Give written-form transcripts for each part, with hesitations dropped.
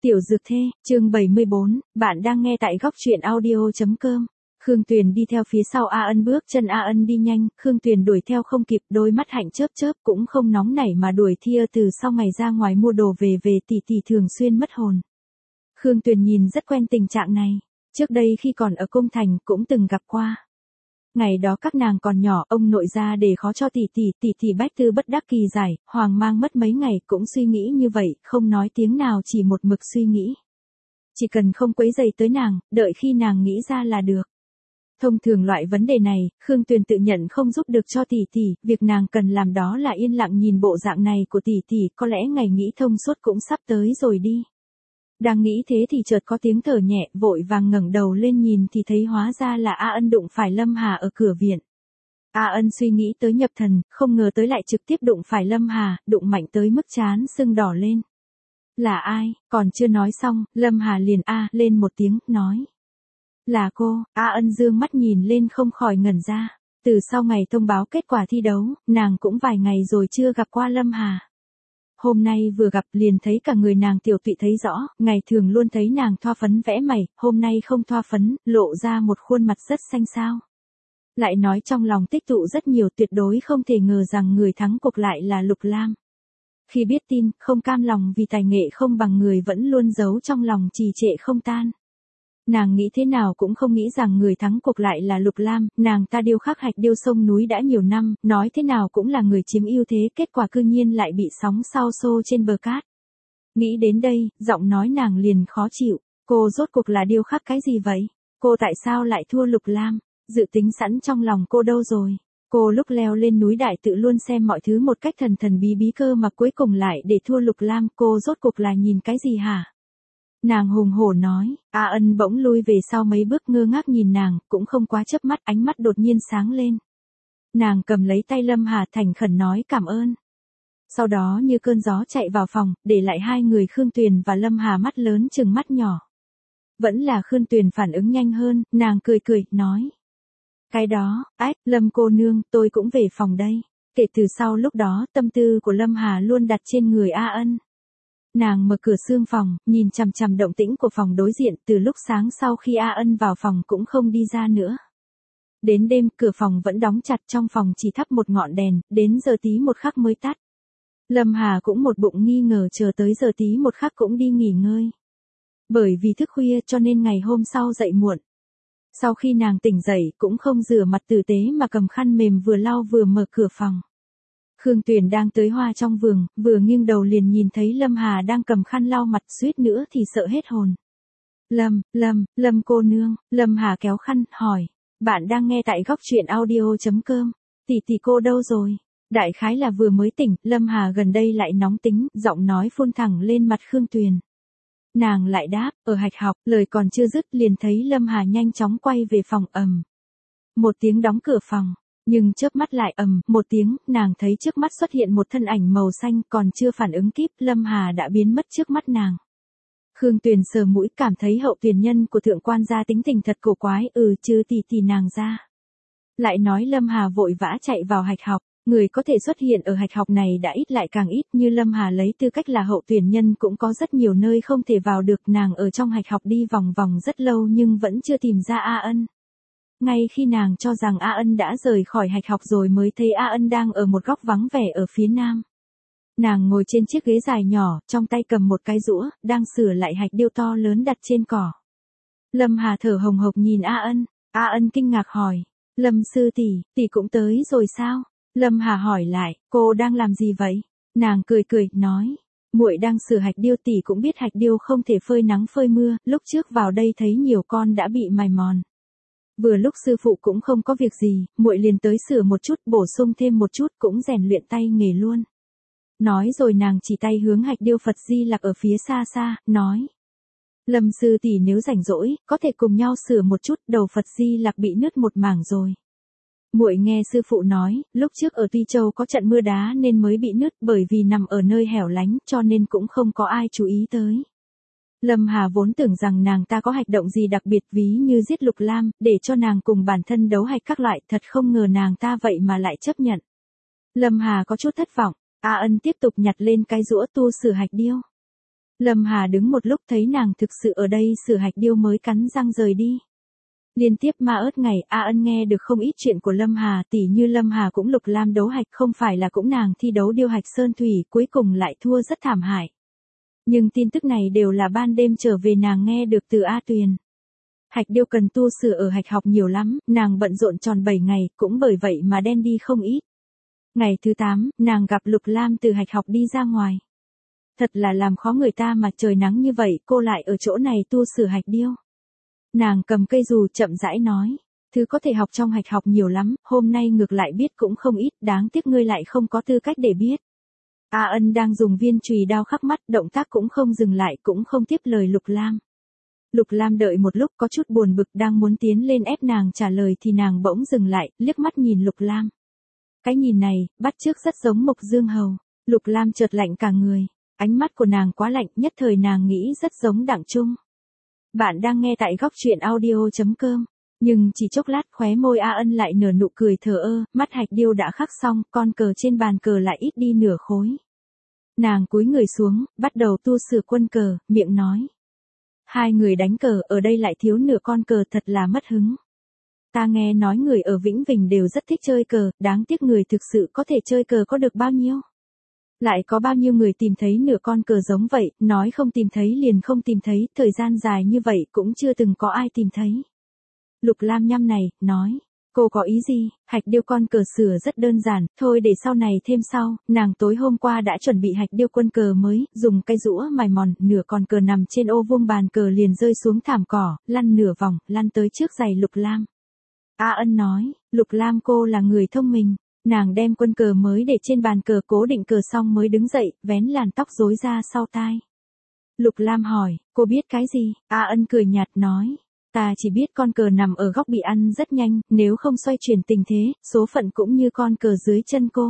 Tiểu Dược Thê, chương 74, bạn đang nghe tại góc truyện audio.com. Khương Tuyền đi theo phía sau A Ân, bước chân A Ân đi nhanh, Khương Tuyền đuổi theo không kịp, đôi mắt hạnh chớp chớp, cũng không nóng nảy mà đuổi thia từ sau ngày ra ngoài mua đồ về tỷ thường xuyên mất hồn. Khương Tuyền nhìn rất quen tình trạng này, trước đây khi còn ở cung thành cũng từng gặp qua. Ngày đó các nàng còn nhỏ, ông nội ra để khó cho tỷ bách tư bất đắc kỳ giải, hoang mang mất mấy ngày cũng suy nghĩ như vậy, không nói tiếng nào, chỉ một mực suy nghĩ. Chỉ cần không quấy rầy tới nàng, đợi khi nàng nghĩ ra là được. Thông thường loại vấn đề này, Khương Tuyền tự nhận không giúp được cho tỷ, việc nàng cần làm đó là yên lặng nhìn bộ dạng này của tỷ, có lẽ ngày nghĩ thông suốt cũng sắp tới rồi đi. Đang nghĩ thế thì chợt có tiếng thở nhẹ, vội vàng ngẩng đầu lên nhìn thì thấy hóa ra là A Ân đụng phải Lâm Hà ở cửa viện. A Ân suy nghĩ tới nhập thần, không ngờ tới lại trực tiếp đụng phải Lâm Hà, đụng mạnh tới mức trán sưng đỏ lên. Là ai? Còn chưa nói xong, Lâm Hà liền lên một tiếng, nói. Là cô. A Ân dương mắt nhìn lên không khỏi ngẩn ra. Từ sau ngày thông báo kết quả thi đấu, nàng cũng vài ngày rồi chưa gặp qua Lâm Hà. Hôm nay vừa gặp liền thấy cả người nàng tiểu tụy thấy rõ, ngày thường luôn thấy nàng thoa phấn vẽ mày, hôm nay không thoa phấn, lộ ra một khuôn mặt rất xanh xao. Lại nói trong lòng tích tụ rất nhiều, tuyệt đối không thể ngờ rằng người thắng cuộc lại là Lục Lam. Khi biết tin, không cam lòng vì tài nghệ không bằng người vẫn luôn giấu trong lòng trì trệ không tan. Nàng nghĩ thế nào cũng không nghĩ rằng người thắng cuộc lại là Lục Lam, nàng ta điêu khắc hạch điêu sông núi đã nhiều năm, nói thế nào cũng là người chiếm ưu thế, kết quả cư nhiên lại bị sóng sao xô trên bờ cát. Nghĩ đến đây, giọng nói nàng liền khó chịu, cô rốt cuộc là điêu khắc cái gì vậy? Cô tại sao lại thua Lục Lam? Dự tính sẵn trong lòng cô đâu rồi? Cô lúc leo lên núi đại tự luôn xem mọi thứ một cách thần bí cơ mà cuối cùng lại để thua Lục Lam, cô rốt cuộc là nhìn cái gì hả? Nàng hùng hổ nói. A Ân bỗng lui về sau mấy bước, ngơ ngác nhìn nàng, cũng không quá chớp mắt, ánh mắt đột nhiên sáng lên. Nàng cầm lấy tay Lâm Hà thành khẩn nói cảm ơn. Sau đó như cơn gió chạy vào phòng, để lại hai người Khương Tuyền và Lâm Hà mắt lớn chừng mắt nhỏ. Vẫn là Khương Tuyền phản ứng nhanh hơn, nàng cười, nói. Cái đó, Lâm cô nương, tôi cũng về phòng đây. Kể từ sau lúc đó, tâm tư của Lâm Hà luôn đặt trên người A Ân. Nàng mở cửa xương phòng, nhìn chằm chằm động tĩnh của phòng đối diện, từ lúc sáng sau khi A Ân vào phòng cũng không đi ra nữa. Đến đêm, cửa phòng vẫn đóng chặt, trong phòng chỉ thắp một ngọn đèn, đến giờ tí một khắc mới tắt. Lâm Hà cũng một bụng nghi ngờ, chờ tới giờ tí một khắc cũng đi nghỉ ngơi. Bởi vì thức khuya cho nên ngày hôm sau dậy muộn. Sau khi nàng tỉnh dậy cũng không rửa mặt tử tế mà cầm khăn mềm vừa lau vừa mở cửa phòng. Khương Tuyền đang tưới hoa trong vườn, vừa nghiêng đầu liền nhìn thấy Lâm Hà đang cầm khăn lau mặt, suýt nữa thì sợ hết hồn. Lâm cô nương. Lâm Hà kéo khăn, hỏi. Bạn đang nghe tại góc truyện audio.com. Tỷ cô đâu rồi? Đại khái là vừa mới tỉnh, Lâm Hà gần đây lại nóng tính, giọng nói phun thẳng lên mặt Khương Tuyền. Nàng lại đáp, ở hạch học, lời còn chưa dứt liền thấy Lâm Hà nhanh chóng quay về phòng, một tiếng đóng cửa phòng. Nhưng chớp mắt lại một tiếng, nàng thấy trước mắt xuất hiện một thân ảnh màu xanh, còn chưa phản ứng kịp, Lâm Hà đã biến mất trước mắt nàng. Khương Tuyền sờ mũi, cảm thấy hậu tuyển nhân của thượng quan gia tính tình thật cổ quái, chứ tỷ nàng ra. Lại nói Lâm Hà vội vã chạy vào hạch học, người có thể xuất hiện ở hạch học này đã ít lại càng ít, như Lâm Hà lấy tư cách là hậu tuyển nhân cũng có rất nhiều nơi không thể vào được, nàng ở trong hạch học đi vòng vòng rất lâu nhưng vẫn chưa tìm ra A Ân. Ngay khi nàng cho rằng A Ân đã rời khỏi hạch học rồi mới thấy A Ân đang ở một góc vắng vẻ ở phía nam. Nàng ngồi trên chiếc ghế dài nhỏ, trong tay cầm một cái rũa, đang sửa lại hạch điêu to lớn đặt trên cỏ. Lâm Hà thở hồng hộc nhìn A Ân. A Ân kinh ngạc hỏi. Lâm sư tỷ cũng tới rồi sao? Lâm Hà hỏi lại, cô đang làm gì vậy? Nàng cười, nói. Muội đang sửa hạch điêu, tỷ cũng biết hạch điêu không thể phơi nắng phơi mưa, lúc trước vào đây thấy nhiều con đã bị mài mòn. Vừa lúc sư phụ cũng không có việc gì, muội liền tới sửa một chút, bổ sung thêm một chút, cũng rèn luyện tay nghề luôn. Nói rồi nàng chỉ tay hướng hạch điêu Phật Di Lặc ở phía xa xa, nói. Lâm sư tỷ nếu rảnh rỗi, có thể cùng nhau sửa một chút, đầu Phật Di Lặc bị nứt một mảng rồi. Muội nghe sư phụ nói, lúc trước ở Tuy Châu có trận mưa đá nên mới bị nứt, bởi vì nằm ở nơi hẻo lánh, cho nên cũng không có ai chú ý tới. Lâm Hà vốn tưởng rằng nàng ta có hành động gì đặc biệt, ví như giết Lục Lam, để cho nàng cùng bản thân đấu hạch các loại, thật không ngờ nàng ta vậy mà lại chấp nhận. Lâm Hà có chút thất vọng. A Ân tiếp tục nhặt lên cái rũa tu sửa hạch điêu. Lâm Hà đứng một lúc thấy nàng thực sự ở đây Sử Hạch Điêu mới cắn răng rời đi. Liên tiếp ma ớt ngày, A Ân nghe được không ít chuyện của Lâm Hà, tỉ như Lâm Hà cũng Lục Lam đấu hạch, không phải là cũng nàng thi đấu điêu hạch sơn thủy, cuối cùng lại thua rất thảm hại. Nhưng tin tức này đều là ban đêm trở về nàng nghe được từ A Tuyền. Hạch Điêu cần tu sửa ở hạch học nhiều lắm, nàng bận rộn tròn 7 ngày, cũng bởi vậy mà đen đi không ít. Ngày thứ 8, nàng gặp Lục Lam từ hạch học đi ra ngoài. Thật là làm khó người ta mà trời nắng như vậy, cô lại ở chỗ này tu sửa hạch điêu. Nàng cầm cây dù chậm rãi nói, thứ có thể học trong hạch học nhiều lắm, hôm nay ngược lại biết cũng không ít, đáng tiếc ngươi lại không có tư cách để biết. A Ân đang dùng viên chùy đao khắc mắt, động tác cũng không dừng lại, cũng không tiếp lời Lục Lam. Lục Lam đợi một lúc có chút buồn bực, đang muốn tiến lên ép nàng trả lời thì nàng bỗng dừng lại, liếc mắt nhìn Lục Lam. Cái nhìn này, bắt chước rất giống Mộc Dương Hầu. Lục Lam chợt lạnh cả người, ánh mắt của nàng quá lạnh, nhất thời nàng nghĩ rất giống Đặng Trung. Bạn đang nghe tại góc truyện audio.com. Nhưng chỉ chốc lát khóe môi A Ân lại nở nụ cười thờ ơ, mắt hạch điêu đã khắc xong, con cờ trên bàn cờ lại ít đi nửa khối. Nàng cúi người xuống, bắt đầu tu sửa quân cờ, miệng nói. Hai người đánh cờ, ở đây lại thiếu nửa con cờ, thật là mất hứng. Ta nghe nói người ở Vĩnh Bình đều rất thích chơi cờ, đáng tiếc người thực sự có thể chơi cờ có được bao nhiêu. Lại có bao nhiêu người tìm thấy nửa con cờ giống vậy, nói không tìm thấy liền không tìm thấy, thời gian dài như vậy cũng chưa từng có ai tìm thấy. Lục Lam nhăm này, nói, cô có ý gì, hạch điêu con cờ sửa rất đơn giản, thôi để sau này thêm sau, nàng tối hôm qua đã chuẩn bị hạch điêu quân cờ mới, dùng cây rũa mài mòn, nửa con cờ nằm trên ô vuông bàn cờ liền rơi xuống thảm cỏ, lăn nửa vòng, lăn tới trước giày Lục Lam. A Ân nói, Lục Lam cô là người thông minh. Nàng đem quân cờ mới để trên bàn cờ cố định cờ xong mới đứng dậy, vén làn tóc rối ra sau tai. Lục Lam hỏi, cô biết cái gì? A Ân cười nhạt nói, ta chỉ biết con cờ nằm ở góc bị ăn rất nhanh, nếu không xoay chuyển tình thế, số phận cũng như con cờ dưới chân cô.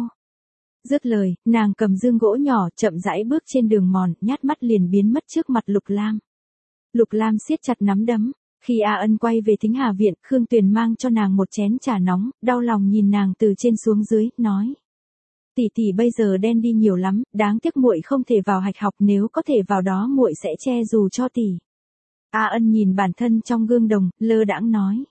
Dứt lời, nàng cầm dương gỗ nhỏ, chậm rãi bước trên đường mòn, nhát mắt liền biến mất trước mặt Lục Lam. Lục Lam siết chặt nắm đấm. Khi A Ân quay về Thính Hà Viện, Khương Tuyền mang cho nàng một chén trà nóng, đau lòng nhìn nàng từ trên xuống dưới, nói. Tỷ tỷ bây giờ đen đi nhiều lắm, đáng tiếc muội không thể vào hạch học, nếu có thể vào đó muội sẽ che dù cho tỷ. A Ân nhìn bản thân trong gương đồng, lơ đãng nói.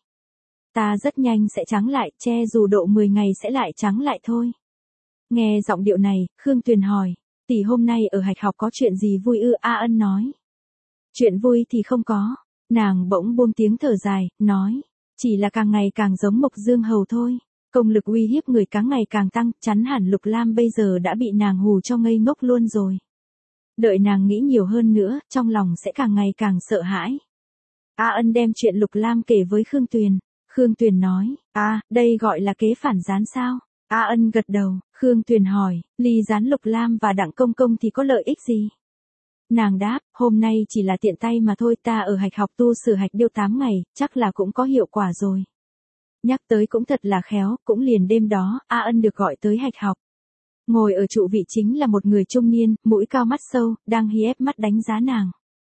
Ta rất nhanh sẽ trắng lại, che dù độ 10 ngày sẽ lại trắng lại thôi. Nghe giọng điệu này, Khương Tuyền hỏi, tỷ hôm nay ở hạch học có chuyện gì vui ư? A Ân nói. Chuyện vui thì không có. Nàng bỗng buông tiếng thở dài, nói, chỉ là càng ngày càng giống Mộc Dương Hầu thôi. Công lực uy hiếp người càng ngày càng tăng, chắn hẳn Lục Lam bây giờ đã bị nàng hù cho ngây ngốc luôn rồi. Đợi nàng nghĩ nhiều hơn nữa, trong lòng sẽ càng ngày càng sợ hãi. A Ân đem chuyện Lục Lam kể với Khương Tuyền. Khương Tuyền nói, đây gọi là kế phản gián sao? A Ân gật đầu, Khương Tuyền hỏi, ly gián Lục Lam và Đặng Công Công thì có lợi ích gì? Nàng đáp, hôm nay chỉ là tiện tay mà thôi, ta ở hạch học tu sửa hạch điêu 8 ngày, chắc là cũng có hiệu quả rồi. Nhắc tới cũng thật là khéo, cũng liền đêm đó, A Ân được gọi tới hạch học. Ngồi ở trụ vị chính là một người trung niên, mũi cao mắt sâu, đang hiếp mắt đánh giá nàng.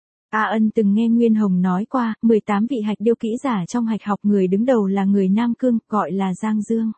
A Ân từng nghe Nguyên Hồng nói qua, 18 vị hạch điêu kỹ giả trong hạch học, người đứng đầu là người Nam Cương, gọi là Giang Dương.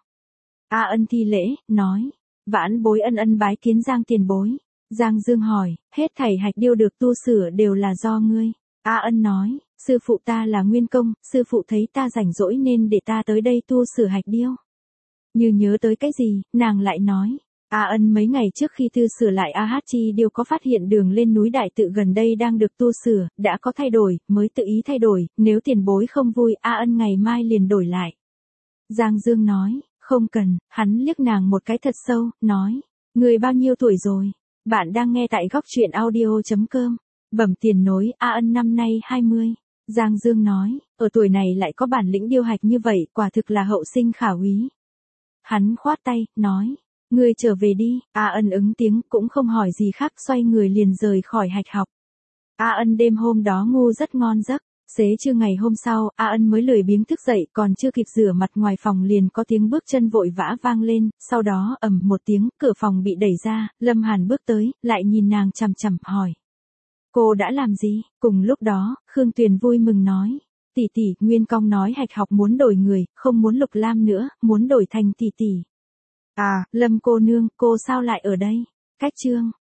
A Ân thi lễ, nói, vãn bối ân ân bái kiến Giang tiền bối. Giang Dương hỏi, hết thảy hạch điêu được tu sửa đều là do ngươi. A Ân nói, sư phụ ta là Nguyên Công, sư phụ thấy ta rảnh rỗi nên để ta tới đây tu sửa hạch điêu. Như nhớ tới cái gì, nàng lại nói, A Ân mấy ngày trước khi tu sửa lại AH Chi điêu có phát hiện đường lên núi Đại Tự gần đây đang được tu sửa, đã có thay đổi, mới tự ý thay đổi, nếu tiền bối không vui, A Ân ngày mai liền đổi lại. Giang Dương nói, không cần, hắn liếc nàng một cái thật sâu, nói, người bao nhiêu tuổi rồi? Bạn đang nghe tại góc truyện audio.com. Bẩm tiền nối, A Ân năm nay 20. Giang Dương nói, ở tuổi này lại có bản lĩnh điêu hạch như vậy, quả thực là hậu sinh khả úy. Hắn khoát tay, nói, ngươi trở về đi. A Ân ứng tiếng, cũng không hỏi gì khác, xoay người liền rời khỏi hạch học. A Ân đêm hôm đó ngu rất ngon giấc. Xế trưa ngày hôm sau, A Ân mới lười biếng thức dậy, còn chưa kịp rửa mặt ngoài phòng liền có tiếng bước chân vội vã vang lên, sau đó ầm một tiếng, cửa phòng bị đẩy ra, Lâm Hàn bước tới, lại nhìn nàng chằm chằm, hỏi. Cô đã làm gì? Cùng lúc đó, Khương Tuyền vui mừng nói. Tỷ tỷ, Nguyên Công nói hạch học muốn đổi người, không muốn Lục Lam nữa, muốn đổi thành tỷ tỷ. À, Lâm cô nương, cô sao lại ở đây? Cách chương.